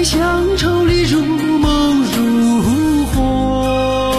在乡愁里如梦如幻，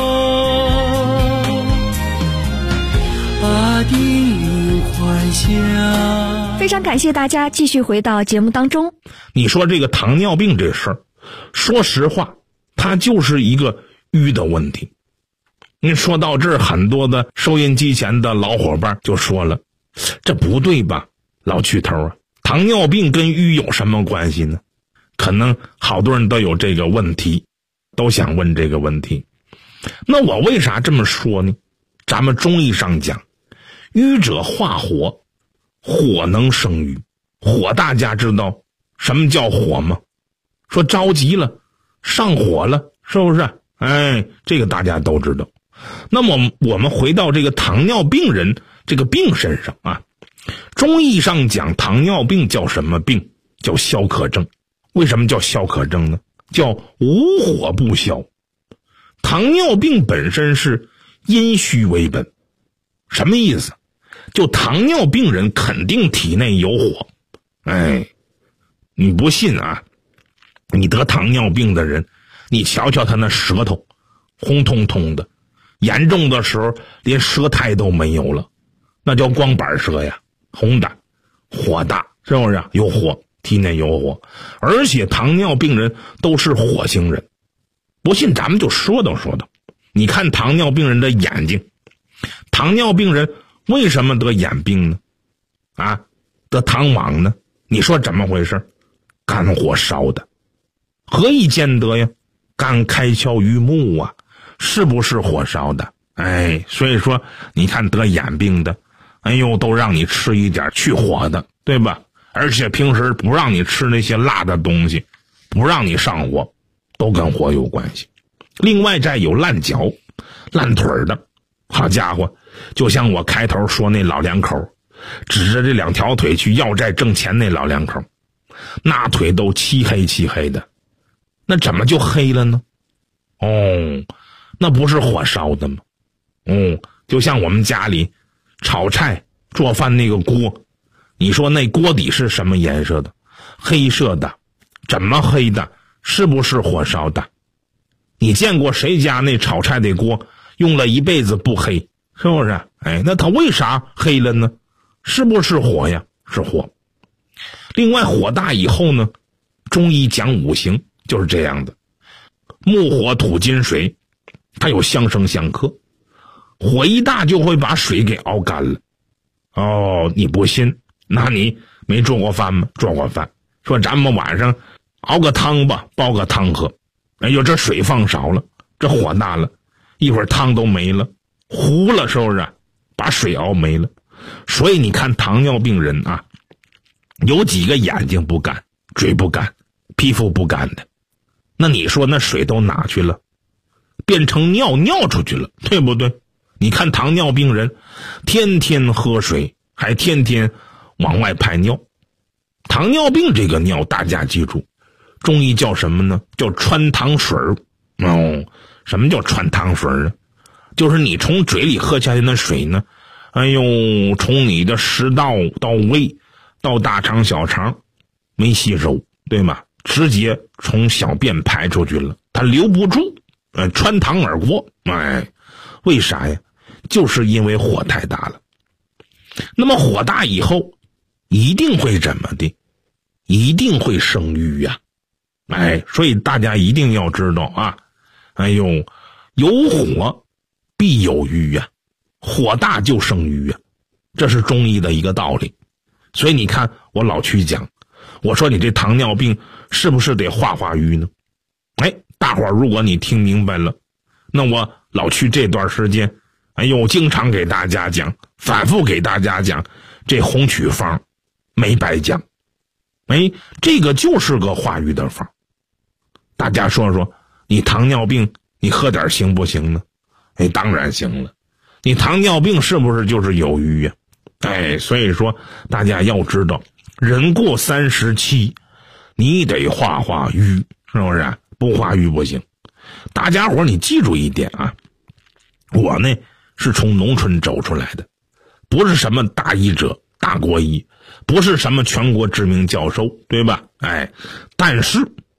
把电影幻想。 非常感谢大家继续回到节目当中。 你说这个糖尿病这事儿，说实话，它就是一个淤的问题。你说到这儿，很多的收音机前的老伙伴就说了，这不对吧，老曲头啊，糖尿病跟淤有什么关系呢？可能好多人都有这个问题，都想问这个问题。那我为啥这么说呢？咱们中医上讲，瘀者化火，火能生瘀。火大家知道什么叫火吗？说着急了，上火了，是不是？哎，这个大家都知道。那么我们回到这个糖尿病人这个病身上啊，中医上讲糖尿病叫什么病？叫消渴症。为什么叫消渴症呢？叫无火不消。糖尿病本身是阴虚为本。什么意思？就糖尿病人肯定体内有火。哎，你不信啊，你得糖尿病的人，你瞧瞧他那舌头红彤彤的，严重的时候连舌苔都没有了，那叫光板舌呀，红的，火大，是不是？有火，体内有火。而且糖尿病人都是火星人，不信咱们就说道。你看糖尿病人的眼睛，糖尿病人为什么得眼病呢？啊，得糖网呢？你说怎么回事？肝火烧的。何以见得呀？肝开窍于目啊，是不是火烧的？哎，所以说你看得眼病的，哎呦，都让你吃一点去火的，对吧？而且平时不让你吃那些辣的东西，不让你上火，都跟火有关系。另外再有烂脚烂腿的，好家伙，就像我开头说那老两口指着这两条腿去要债挣钱那老两口，那腿都漆黑的，那怎么就黑了呢？哦，那不是火烧的吗？就像我们家里炒菜做饭那个锅，你说那锅底是什么颜色的？黑色的。怎么黑的？是不是火烧的？你见过谁家那炒菜的锅用了一辈子不黑，是不是？哎，那它为啥黑了呢？是不是火呀？是火。另外火大以后呢，中医讲五行就是这样的，木火土金水，它有相生相克，火一大就会把水给熬干了。哦，你不信？那你没做过饭吗？做过饭。说咱们晚上熬个汤吧，煲个汤喝。哎呦，这水放少了，这火大了，一会儿汤都没了，糊了，是不是？把水熬没了。所以你看糖尿病人啊，有几个眼睛不干，嘴不干，皮肤不干的，那你说那水都哪去了？变成尿出去了，对不对？你看糖尿病人天天喝水，还天天往外排尿。糖尿病这个尿大家记住，中医叫什么呢？叫穿糖水。什么叫穿糖水呢？就是你从嘴里喝下去那水呢，哎呦，从你的食道到胃到大肠小肠没吸收，对吗？直接从小便排出去了，它留不住，穿堂而过。哎，为啥呀？就是因为火太大了。那么火大以后一定会怎么的？一定会生瘀呀。哎，所以大家一定要知道啊，哎呦，有火必有瘀呀，火大就生瘀呀，这是中医的一个道理。所以你看我老去讲，我说你这糖尿病是不是得化瘀呢？哎，大伙儿如果你听明白了，那我老去这段时间，哎呦，经常给大家讲，反复给大家讲，这红曲方没白讲。哎，这个就是个化瘀的方。大家说说，你糖尿病你喝点行不行呢？哎，当然行了。你糖尿病是不是就是有瘀呀？哎，所以说大家要知道，人过37，你得化瘀，是不是？不化瘀不行。大家伙你记住一点啊，我呢是从农村走出来的，不是什么大医者、大国医，不是什么全国知名教授，对吧？哎，但是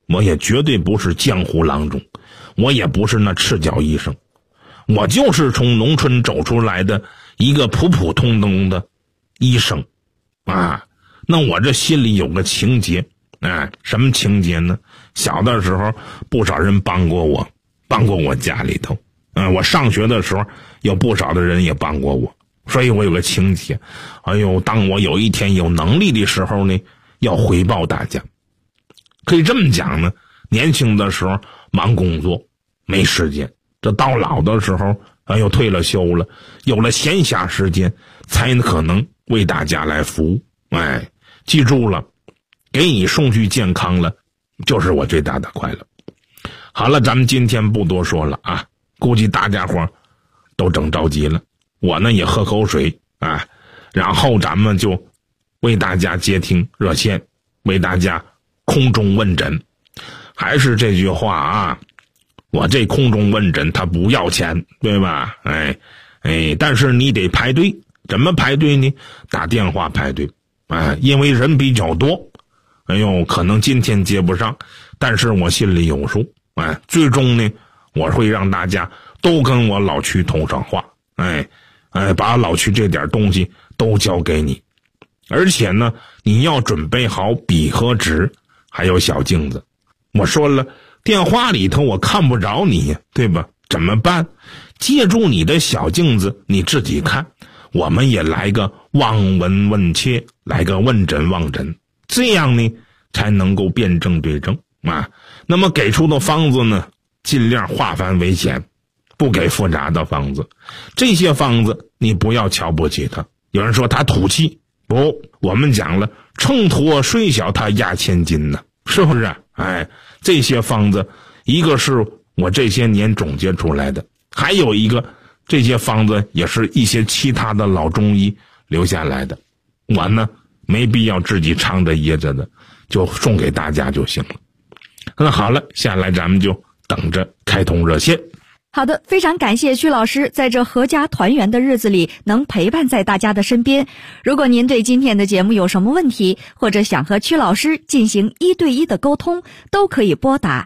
我也绝对不是江湖郎中，我也不是那赤脚医生，我就是从农村走出来的一个普普通通的医生啊。那我这心里有个情节，什么情节呢？小的时候不少人帮过我家里头，我上学的时候有不少的人也帮过我，所以我有个情节，当我有一天有能力的时候呢，要回报大家。可以这么讲呢，年轻的时候忙工作没时间，这到老的时候又退了休了，有了闲暇时间才可能为大家来服务。记住了，给你送去健康了，就是我最大的快乐。好了，咱们今天不多说了啊，估计大家伙都整着急了，我呢也喝口水啊，然后咱们就为大家接听热线，为大家空中问诊。还是这句话啊，我这空中问诊它不要钱，对吧？但是你得排队。怎么排队呢？打电话排队。因为人比较多，可能今天接不上，但是我心里有数。最终呢，我会让大家都跟我老区通上话。把老区这点东西都交给你，而且呢，你要准备好笔和纸，还有小镜子。我说了，电话里头我看不着你，对吧？怎么办？借助你的小镜子，你自己看。我们也来个望闻问切，来个问诊望诊，这样呢才能够辩证对症啊。那么给出的方子呢，尽量化繁为简，不给复杂的方子。这些方子你不要瞧不起它。有人说它土气，不，我们讲了，秤砣虽小它压千斤呢，是不是？这些方子，一个是我这些年总结出来的，还有一个这些方子也是一些其他的老中医留下来的，我呢没必要自己藏着掖着的，就送给大家就行了。那好了，下来咱们就等着开通热线。 好的，非常感谢曲老师在这阖家团圆的日子里能陪伴在大家的身边。如果您对今天的节目有什么问题，或者想和曲老师进行1对1的沟通，都可以拨打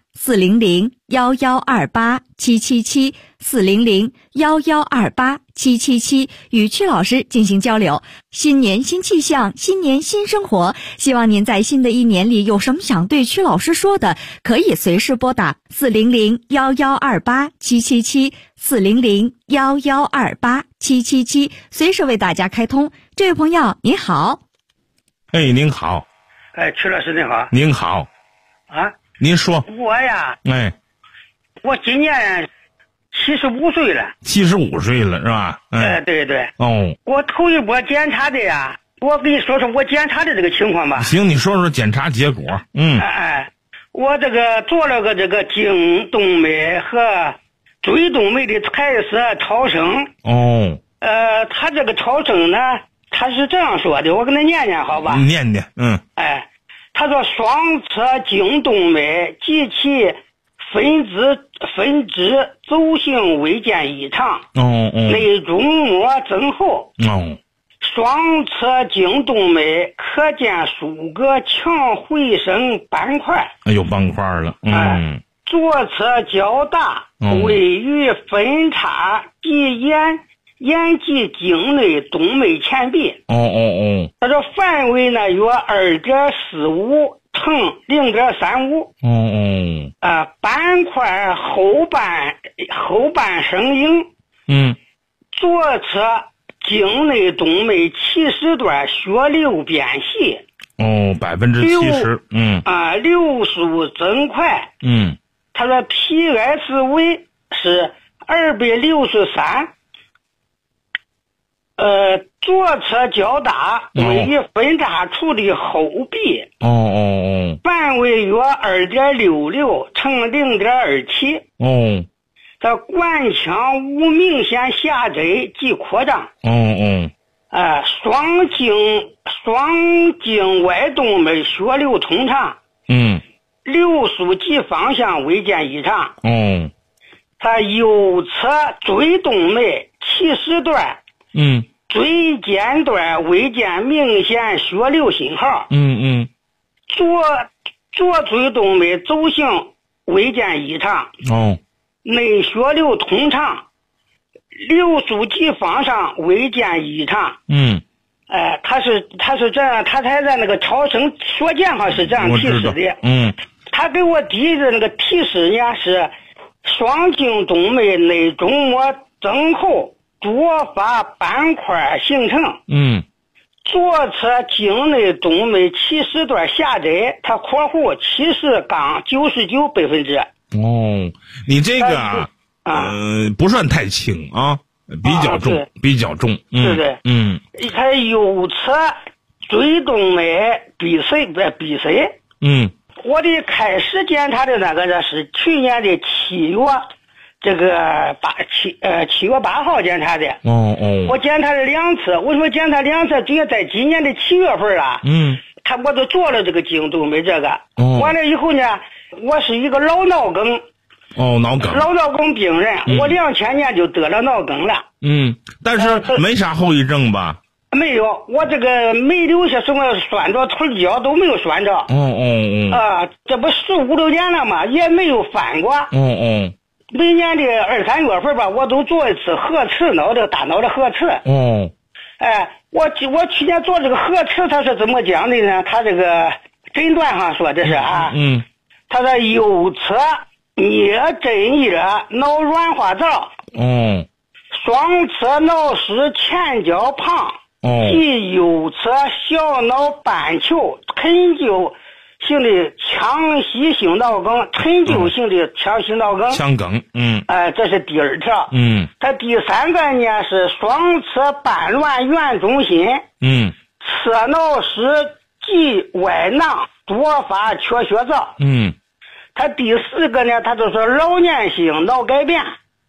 400-1128-777 400-1128-777与曲老师进行交流。新年新气象，新年新生活，希望您在新的一年里有什么想对曲老师说的，可以随时拨打400-1128-777 400-1128-777，随时为大家开通。这位朋友您好。 您好。 曲老师您好。 您好。您说。 我呀，我今年75岁了。 75岁了是吧？ 对对。我头一波检查的呀，我跟你说说我检查的这个情况吧。 行，你说说检查结果。 我这个做了个这个颈动脉和椎动脉的彩色超声。他这个超声呢，他是这样说的，我跟他念念好吧？ 念念。 他说双侧颈动脉及其分支轴性微见异常，内中膜增厚，双侧颈动脉可见数个强回声斑块， 有斑块了。 左侧较大，位于分叉及眼及颈内动脉前壁。他说范围呢约2.45乘0.35。斑块后半生硬。左侧颈内动脉70段血流变细。70%。流速增快。他说 PS 为是263。左侧较大，位于分叉处的后壁。范围约2.66乘0.27。它管腔无明显狭窄及扩张。双颈外动脉血流通畅。流速及方向未见异常。它右侧椎动脉70段。椎间段未见明显血流信号。 左椎动脉轴性微见异常，内血流通畅，流输肌房上微见异常。他是这样，他才在那个超声所见上是这样提示的。他给我提的那个提示呢是双颈动脉内中膜增厚多发斑块形成。左侧颈内动脉起始段狭窄，它括弧70-99%。 你这个不算太轻啊，比较重，比较重。 对。它右侧椎动脉闭塞。我的开始检查的那个呢是去年的7月8号检查的。我检查了2次，为什么检查2次？主要在今年的7月份啊。我都做了这个颈动脉这个。完了以后呢，我是一个老脑梗。老脑梗病人，我2000年就得了脑梗了。 但是没啥后遗症吧？ 没有，我这个没留下什么拴着，腿脚都没有拴着。这不15-16年了嘛，也没有翻过。每年的2-3月份吧，我都做一次核磁大脑的核磁。我去年做这个核磁，他是怎么讲的呢？他这个诊断上说的是他说右侧颞枕叶脑软化灶，双侧脑室前角旁，及右侧小脑半球陈旧性的腔隙性脑梗，陈旧性的腔隙脑梗， 腔梗。 这是第2条。它第3个呢是双侧半乱原中心，侧脑室及外囊多发缺血灶。它第4个呢，他就说老年性脑改变。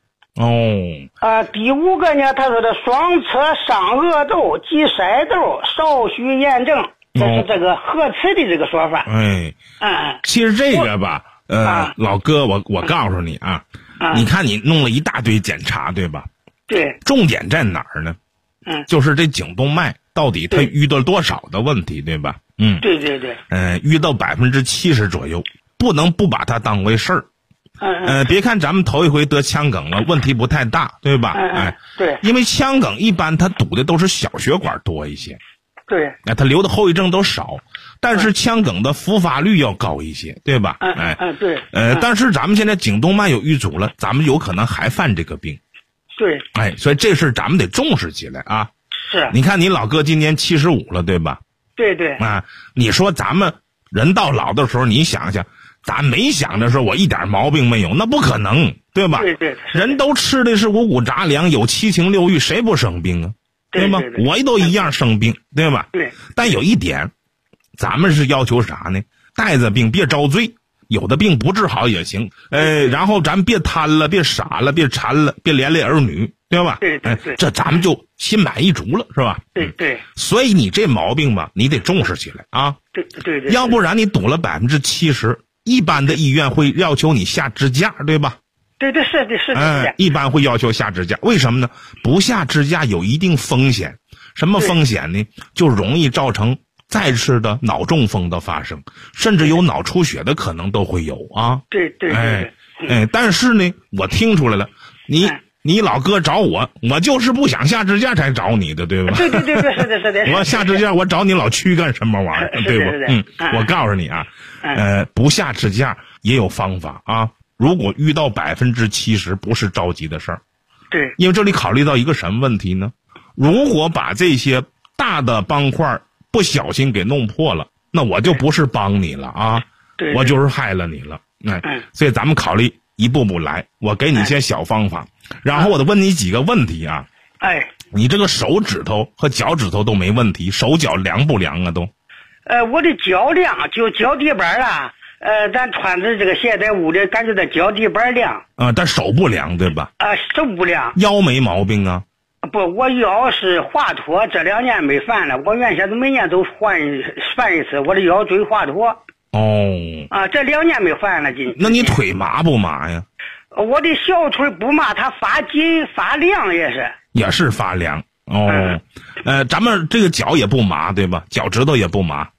第5个呢，他说的双侧上额窦及筛窦少许炎症，这是这个核磁的这个说法。 其实这个吧，老哥，我告诉你啊，你看你弄了一大堆检查，对吧？ 对。 重点在哪儿呢？就是这颈动脉到底它淤到多少的问题，对吧？ 对。 淤到70%左右，不能不把它当回事儿。别看咱们头一回得腔梗了，问题不太大，对吧？ 对。 因为腔梗一般它堵的都是小血管多一些。 对。 它留的后遗症都少，但是腔梗的复发率要高一些，对吧？ 对。 但是咱们现在颈动脉有淤阻了，咱们有可能还犯这个病。 对。 所以这事咱们得重视起来啊。 是。 你看你老哥今年75了，对吧？ 对。 你说咱们人到老的时候，你想想。咱没想着说我一点毛病没有，那不可能，对吧？ 对。 人都吃的是五谷杂粮，有7情6欲，谁不生病啊？对吗？我都一样生病，对吧？ 对。 但有一点，咱们是要求啥呢？带着病别遭罪，有的病不治好也行。然后咱别贪了，别傻了，别馋了，别连累儿女，对吧？ 对。 这咱们就心满意足了，是吧？ 对。 所以你这毛病吧，你得重视起来啊。 对。 要不然你堵了70%。一般的医院会要求你下支架，对吧？ 对，是的。 一般会要求下支架，为什么呢？不下支架有一定风险，什么风险呢？就容易造成再次的脑中风的发生，甚至有脑出血的可能都会有啊。 对。 但是呢，我听出来了，你老哥找我就是不想下支架才找你的，对吧？ 对，是的。 我下支架，我找你老屈干什么玩意儿，对不？我告诉你啊，不下支架也有方法啊。如果遇到70%，不是着急的事儿。 对。因为这里考虑到一个什么问题呢？如果把这些大的帮块不小心给弄破了，那我就不是帮你了啊，我就是害了你了。所以咱们考虑一步步来，我给你一些小方法，然后我得问你几个问题啊。你这个手指头和脚趾头都没问题，手脚凉不凉啊都？ 我的脚凉，就脚底板啊，咱穿的这个鞋在屋里感觉到脚底板凉。 但手不凉对吧？ 手不凉。腰没毛病啊？ 不，我腰是滑脱，这2年没犯了。我原先每年都犯一次，我的腰椎滑脱。这2年没犯了。 那你腿麻不麻呀？ 我的小腿不麻，它发紧发凉也是发凉。咱们这个脚也不麻对吧？脚趾头也不麻。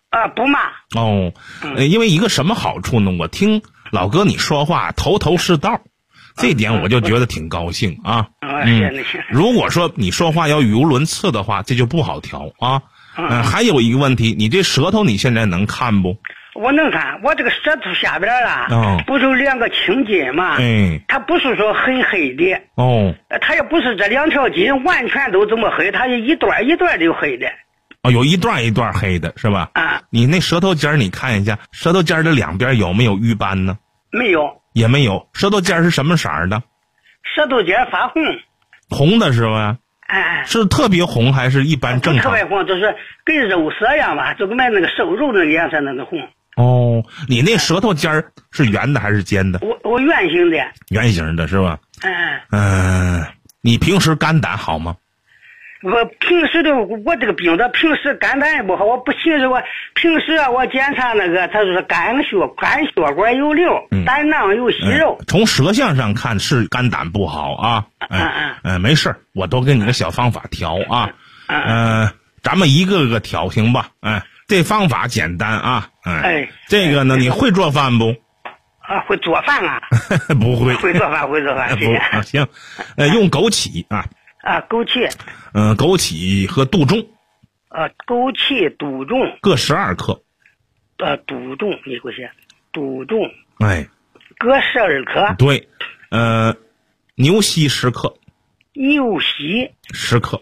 不骂。 哦，因为一个什么好处呢？我听老哥你说话头头是道，这点我就觉得挺高兴啊。如果说你说话要语无伦次的话，这就不好调啊。还有一个问题，你这舌头你现在能看不？ 我能看，我这个舌头下边不是有2个青筋吗？它不是说很黑的。它也不是这2条筋完全都这么黑，它是一段一段的黑的。 有一段一段黑的是吧？你那舌头尖你看一下，舌头尖的2边有没有瘀斑呢？ 没有， 也没有。舌头尖是什么色的？ 舌头尖发红。 红的是吧？是特别红还是一般正常？ 特别红，就是跟肉色一样吧，就跟那个瘦肉那个颜色那个红。 你那舌头尖是圆的还是尖的？ 我圆形的。 圆形的是吧？你平时肝胆好吗？ 我平时的我这个病的平时肝胆也不好，我不行。我平时我检查那个，他说肝血管有瘤，胆囊有息肉。 从舌象上看是肝胆不好啊。没事，我都给你个小方法调啊。咱们一个个调行吧？这方法简单啊。这个呢，你会做饭不？ 会做饭啊？ 不会。 会做饭。 不行。用枸杞啊。 枸杞。 枸杞和杜仲。 枸杞、杜仲各12克。 杜仲你给我写，杜仲。各12克。 对。牛膝10克。 牛膝 10克。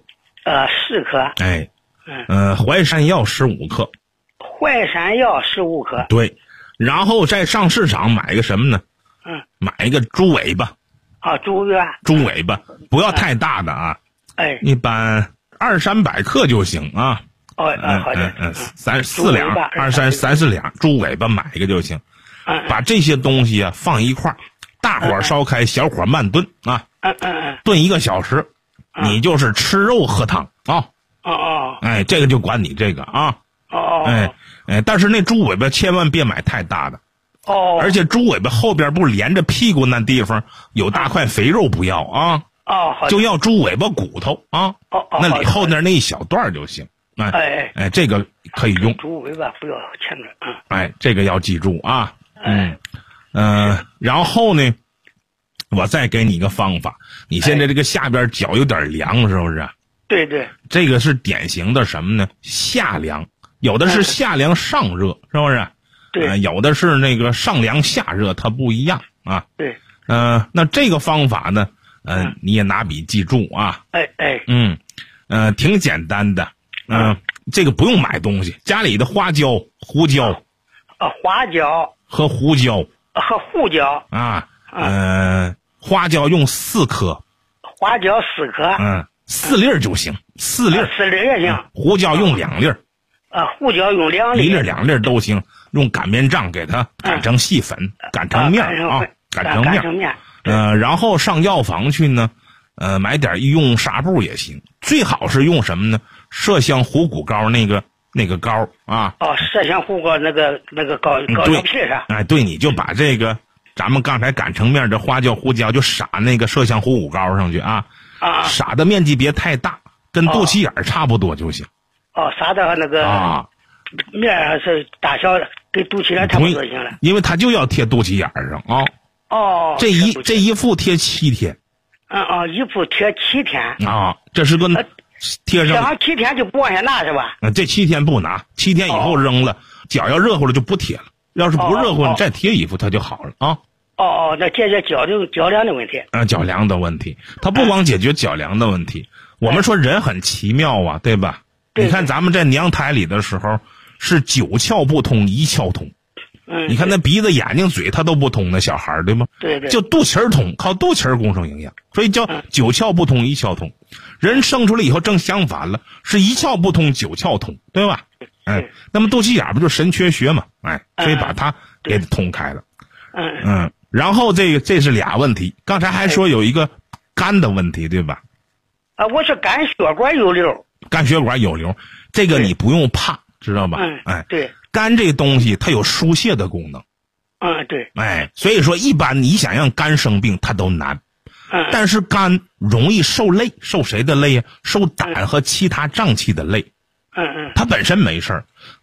10克。 淮山药15克。 淮山药15克。 对。然后再上市场买个什么呢？买一个猪尾巴。 猪尾巴。 猪尾巴不要太大的啊。一般200-300克就行啊。 好的。 3-4两，3-4两，猪尾巴买一个就行。把这些东西放一块儿，大火烧开，小火慢炖啊。炖1个小时，你就是吃肉喝汤啊。这个就管你这个啊。但是那猪尾巴千万别买太大的。而且猪尾巴后边不连着屁股那地方有大块肥肉不要啊。就要猪尾巴骨头啊。那里后边那一小段就行。这个可以用。 猪尾巴不要前面。 这个要记住啊。然后呢，我再给你一个方法。你现在这个下边脚有点凉，是不是？ 对。 这个是典型的什么呢？下凉，有的是下凉上热，是不是？ 对。 有的是那个上凉下热，它不一样啊。 对。 那这个方法呢，你也拿笔记住啊。挺简单的。这个不用买东西，家里的花椒、胡椒。 花椒和胡椒。 和胡椒。 花椒用4克。 花椒4克。 4粒就行，4粒。 4粒也行。 胡椒用2粒。 胡椒用2粒。 1粒2粒都行，用擀面杖给它擀成细粉，擀成面啊，擀成面。然后上药房去呢，买点医用纱布也行，最好是用什么呢？麝香虎骨膏那个膏啊。 麝香虎骨那个膏药皮上。 对，你就把这个咱们刚才擀成面的花椒、胡椒就撒那个麝香虎骨膏上去啊。撒的面积别太大，跟肚脐眼差不多就行。撒的那个面是大小跟肚脐眼差不多就行了。 因为它就要贴肚脐眼上啊。这一副贴7天。 一副贴7天。 这是个贴上 7天就不往下拿是吧？ 这7天不拿，7天以后扔了，脚要热乎了就不贴了。要是不热乎，你再贴一副它就好了啊。 那解决脚凉的问题。 脚凉的问题，它不光解决脚凉的问题。我们说人很奇妙啊，对吧？你看咱们在娘胎里的时候是9窍不通1窍通。你看那鼻子、眼睛、嘴他都不通，那小孩对吗？ 对。 就肚脐儿通，靠肚脐儿供上营养，所以叫9窍不通1窍通。人生出来以后正相反了，是1窍不通9窍通，对吧？那么肚脐眼不就神阙穴嘛？所以把它给通开了。然后这是2问题，刚才还说有一个肝的问题，对吧？ 我是肝血管有瘤。 肝血管有瘤，这个你不用怕，知道吧？ 对。 肝这东西它有疏泄的功能。 对。 所以说一般你想让肝生病它都难。但是肝容易受累，受谁的累呀？受胆和其他脏器的累。它本身没事儿，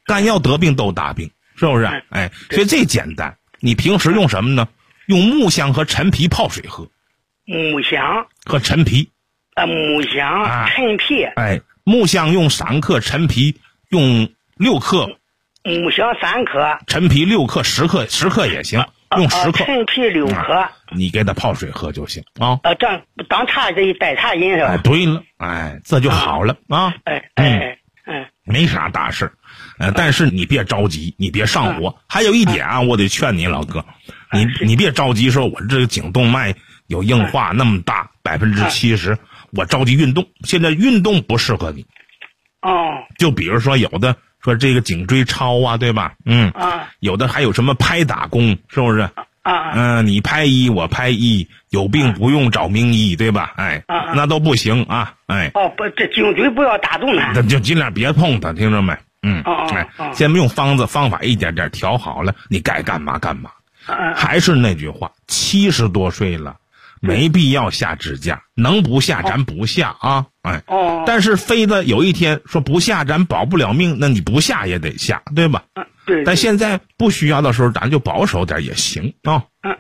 肝药得病都大病，是不是？哎，所以这简单。你平时用什么呢？用木香和陈皮泡水喝。 木香和陈皮。 木香、陈皮。 哎，木香用3克，陈皮用6克。 木香3克， 陈皮6克，10克也行，用10克。 陈皮6克， 你给它泡水喝就行啊。 这样当茶这一代茶饮是吧？ 哎，对了，哎，这就好了啊。没啥大事，但是你别着急，你别上火。还有一点啊，我得劝你老哥，你别着急说我这个颈动脉有硬化那么大70%，我着急运动。现在运动不适合你。就比如说有的说这个颈椎超啊，对吧？有的还有什么拍打功，是不是？你拍一我拍一，有病不用找名医，对吧？哎，那都不行啊！哎， 不，这颈椎不要打动它， 就尽量别碰它，听着没？先用方法一点点调好了，你该干嘛干嘛。还是那句话，70多岁了，没必要下支架，能不下咱不下啊！哎，但是非得有一天说不下咱保不了命，那你不下也得下，对吧？ 对。 但现在不需要的时候，咱就保守点也行啊。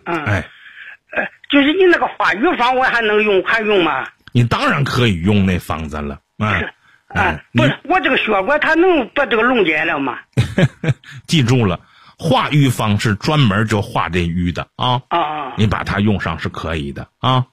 就是你那个化瘀方，我还能用，还用吗？ 你当然可以用那方子了。 不是我这个血管，它能把这个溶解了吗？ 记住了。化瘀方是专门就化这瘀的啊！你把它用上是可以的啊！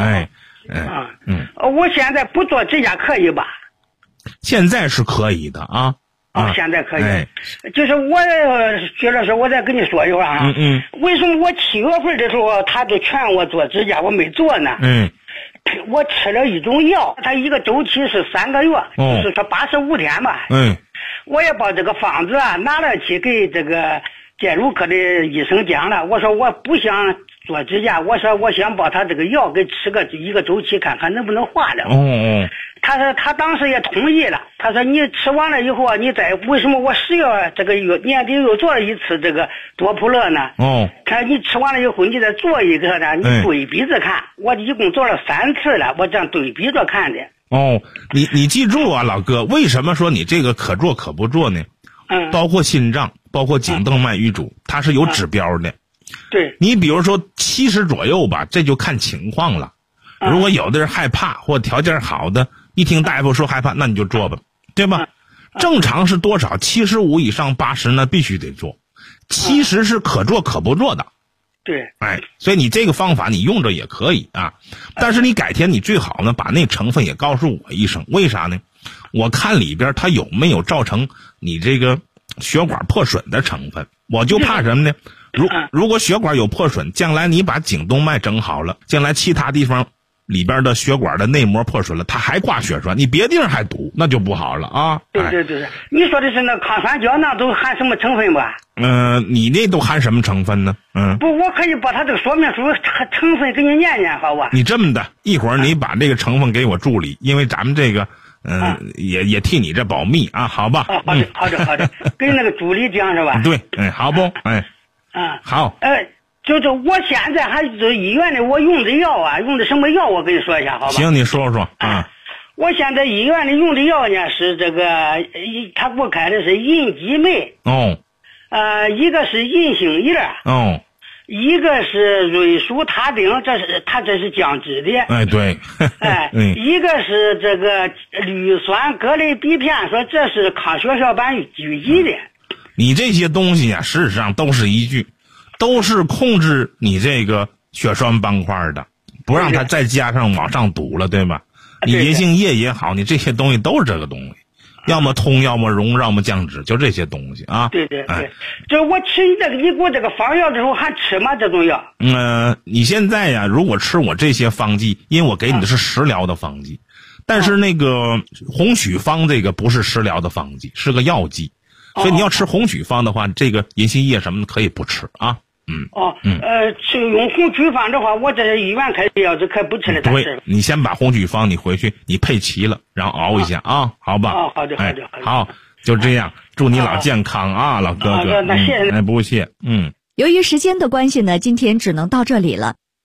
我现在不做指甲可以吧？ 现在是可以的啊！ 现在可以。就是我薛老师，我再跟你说一会儿啊。为什么我7月份的时候他就劝我做指甲，我没做呢？我吃了一种药，它一个周期是3个月，就是说85天吧。我也把这个方子拿了去给这个介入科的医生讲了，我说我不想做指甲，我说我想把他这个药给吃一个周期，看看能不能化了。他说他当时也同意了，他说你吃完了以后你再为什么我10月这个年底又做了一次这个多普勒呢？看你吃完了以后你再做一个呢，你对比着看。我一共做了3次了，我这样对比着看的。 你记住啊，老哥，为什么说你这个可做可不做呢？包括心脏，包括颈动脉瘀阻，它是有指标的。 对， 你比如说70左右吧，这就看情况了。如果有的人害怕或条件好的，一听大夫说害怕，那你就做吧，对吧？正常是多少？75以上80呢，必须得做。70是可做可不做的。 对， 所以你这个方法你用着也可以啊，但是你改天你最好呢把那成分也告诉我一声，为啥呢？我看里边它有没有造成你这个血管破损的成分，我就怕什么呢？如果血管有破损，将来你把颈动脉整好了，将来其他地方里边的血管的内膜破损了，它还挂血栓，你别地儿还堵，那就不好了啊。 对，你说的是那抗酸胶囊都含什么成分吧？ 你那都含什么成分呢？ 不，我可以把它这个说明书成分给你念念，好吧？ 你这么的，一会儿你把这个成分给我助理，因为咱们这个也替你这保密啊，好吧？ 好的，跟那个助理讲是吧？ 对，好不？好。 就是我现在还是医院里我用的药用的什么药？我跟你说一下，好吧？ 行，你说说啊。 我现在医院里用的药呢是这个，他给我开的是银激酶。一个是银杏叶。一个是瑞舒他汀，这是降脂的。 对。 一个是这个氯酸格雷吡片，说这是抗血小板狙击的。 你这些东西啊，事实上都是一句。都是控制你这个血栓斑块的，不让它再加上往上堵了，对吧？你银杏叶也好，你这些东西都是这个东西，要么通，要么溶，要么降脂，就这些东西啊。 对，就是我吃你给我这个方药的时候还吃吗？这种药？ 你现在呀，如果吃我这些方剂，因为我给你的是食疗的方剂，但是那个红曲方这个不是食疗的方剂，是个药剂，所以你要吃红曲方的话，这个银杏叶什么的可以不吃啊。 吃用红曲方的话，我这医院开的药是可不吃了。 对，你先把红曲方你回去你配齐了，然后熬一下啊，好吧？ 好的。 好，就这样，祝你老健康啊，老哥哥。 那谢谢。 不谢。 由于时间的关系呢，今天只能到这里了。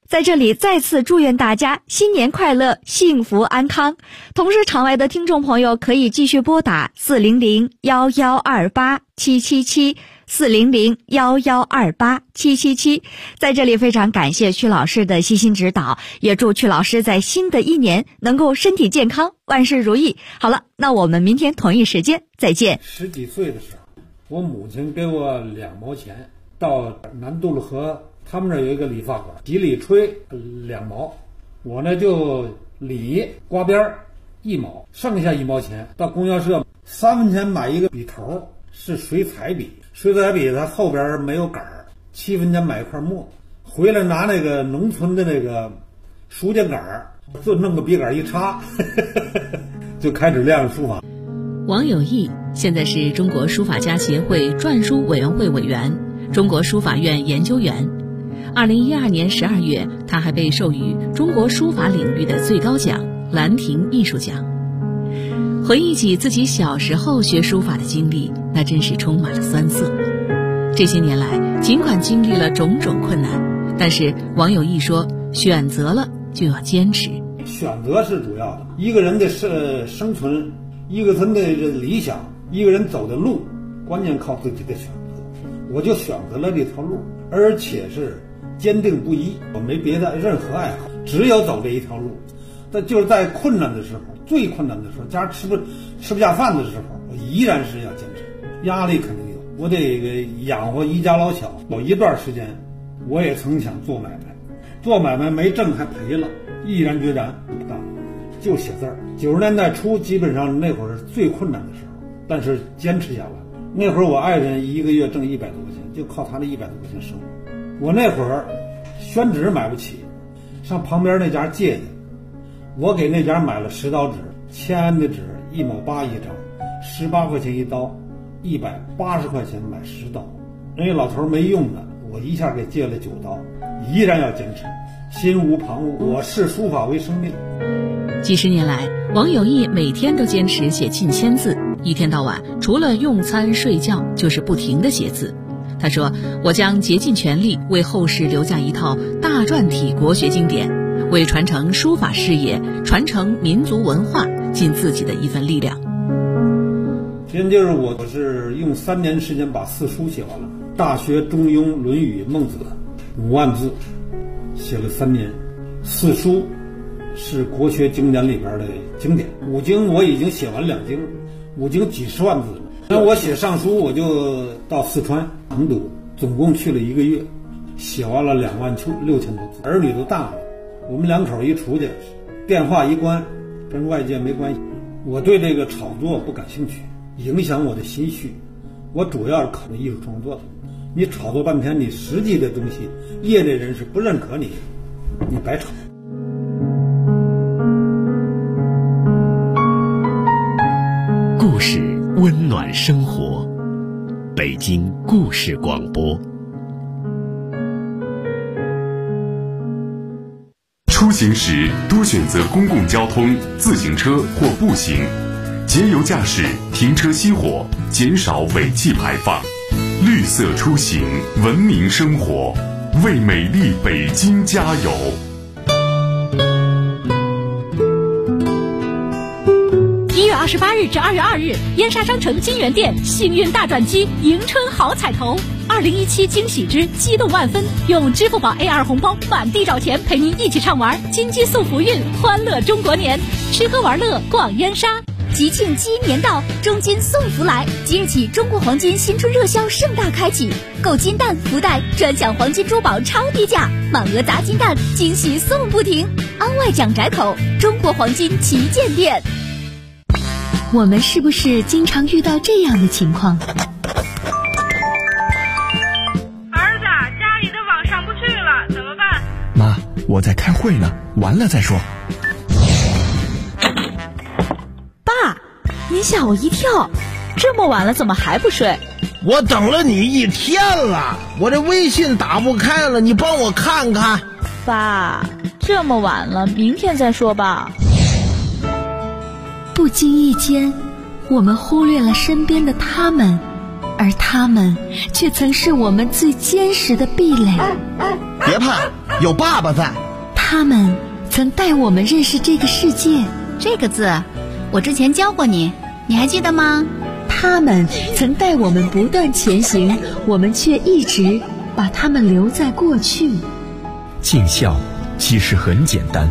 在这里再次祝愿大家新年快乐，幸福安康。同时场外的听众朋友可以继续拨打400-1128-777 400-1128-777。在这里非常感谢曲老师的悉心指导，也祝曲老师在新的一年能够身体健康，万事如意。好了，那我们明天同一时间再见。 10几岁的时候，我母亲给我2毛钱，到南渡路河他们那有一个理发馆，洗理吹2毛，我呢就理刮边1毛，剩下1毛钱到供销社3分钱买一个笔头，是水彩笔，水彩笔它后边没有杆儿，7分钱买一块墨，回来拿那个农村的那个书架杆儿，就弄个笔杆一插就开始练书法。 王有义现在是中国书法家协会篆书委员会委员、中国书法院研究员。2012年12月，他还被授予中国书法领域的最高奖兰亭艺术奖。回忆起自己小时候学书法的经历，那真是充满了酸涩。这些年来，尽管经历了种种困难，但是王有义说，选择了就要坚持。 选择是主要的，一个人的生存，一个人的理想，一个人走的路，关键靠自己的选择。我就选择了这条路，而且是坚定不移，我没别的任何爱好，只有走这一条路。但就是在困难的时候，最困难的时候，家吃不下饭的时候，我依然是要坚持。压力肯定有，我得养活一家老小。有一段时间，我也曾想做买卖，做买卖没挣还赔了，毅然决然不干，就写字儿。90年代初，基本上那会儿是最困难的时候，但是坚持下来。那会儿我爱人一个月挣100多块钱，就靠他的100多块钱生活。我那会儿宣纸买不起，上旁边那家借去，我给那家买了10刀纸，签的纸1毛8一张，18块钱一刀，180块钱买10刀。人家老头没用的，我一下给借了9刀，依然要坚持，心无旁骛，我视书法为生命。 几十年来，王有义每天都坚持写近1000字，一天到晚除了用餐睡觉就是不停地写字。他说，我将竭尽全力为后世留下一套大篆体国学经典，为传承书法事业、传承民族文化尽自己的一份力量。 今就是我是用3年时间把4书写完了，《大学》《中庸》《论语》《孟子》5万字，写了3年。4书是国学经典里边的经典，5经我已经写完2经，5经几十万字了。那我写上书，我就到四川成都，总共去了1个月，写完了26000多字。儿女都大了，我们2口一出去，电话一关，跟外界没关系。我对这个炒作不感兴趣，影响我的心绪。我主要是考虑艺术创作的。你炒作半天，你实际的东西，业内人士不认可你，你白炒。 故事温暖生活，北京故事广播。 出行时多选择公共交通、自行车或步行，节油驾驶，停车熄火，减少尾气排放。绿色出行，文明生活，为美丽北京加油。 1月28日至2月2日，燕莎商城金源店幸运大转机，迎春好彩头，2017惊喜之激动万分，用支付宝 A2 红包满地找钱，陪您一起畅玩金鸡送福运，欢乐中国年，吃喝玩乐逛燕莎。 吉庆鸡年到，中金送福来！即日起，中国黄金新春热销盛大开启，购金蛋、福袋专享黄金珠宝超低价，满额砸金蛋，惊喜送不停。安外蒋宅口中国黄金旗舰店。 我们是不是经常遇到这样的情况？ 儿子，家里的网上不去了，怎么办？ 妈，我在开会呢，完了再说。 爸，你吓我一跳，这么晚了怎么还不睡？ 我等了你1天了，我这微信打不开了，你帮我看看。 爸，这么晚了，明天再说吧。 不经意间，我们忽略了身边的他们，而他们却曾是我们最坚实的壁垒。 别怕，有爸爸在。 他们曾带我们认识这个世界。 这个字，我之前教过你，你还记得吗？ 他们曾带我们不断前行，我们却一直把他们留在过去。 尽孝其实很简单，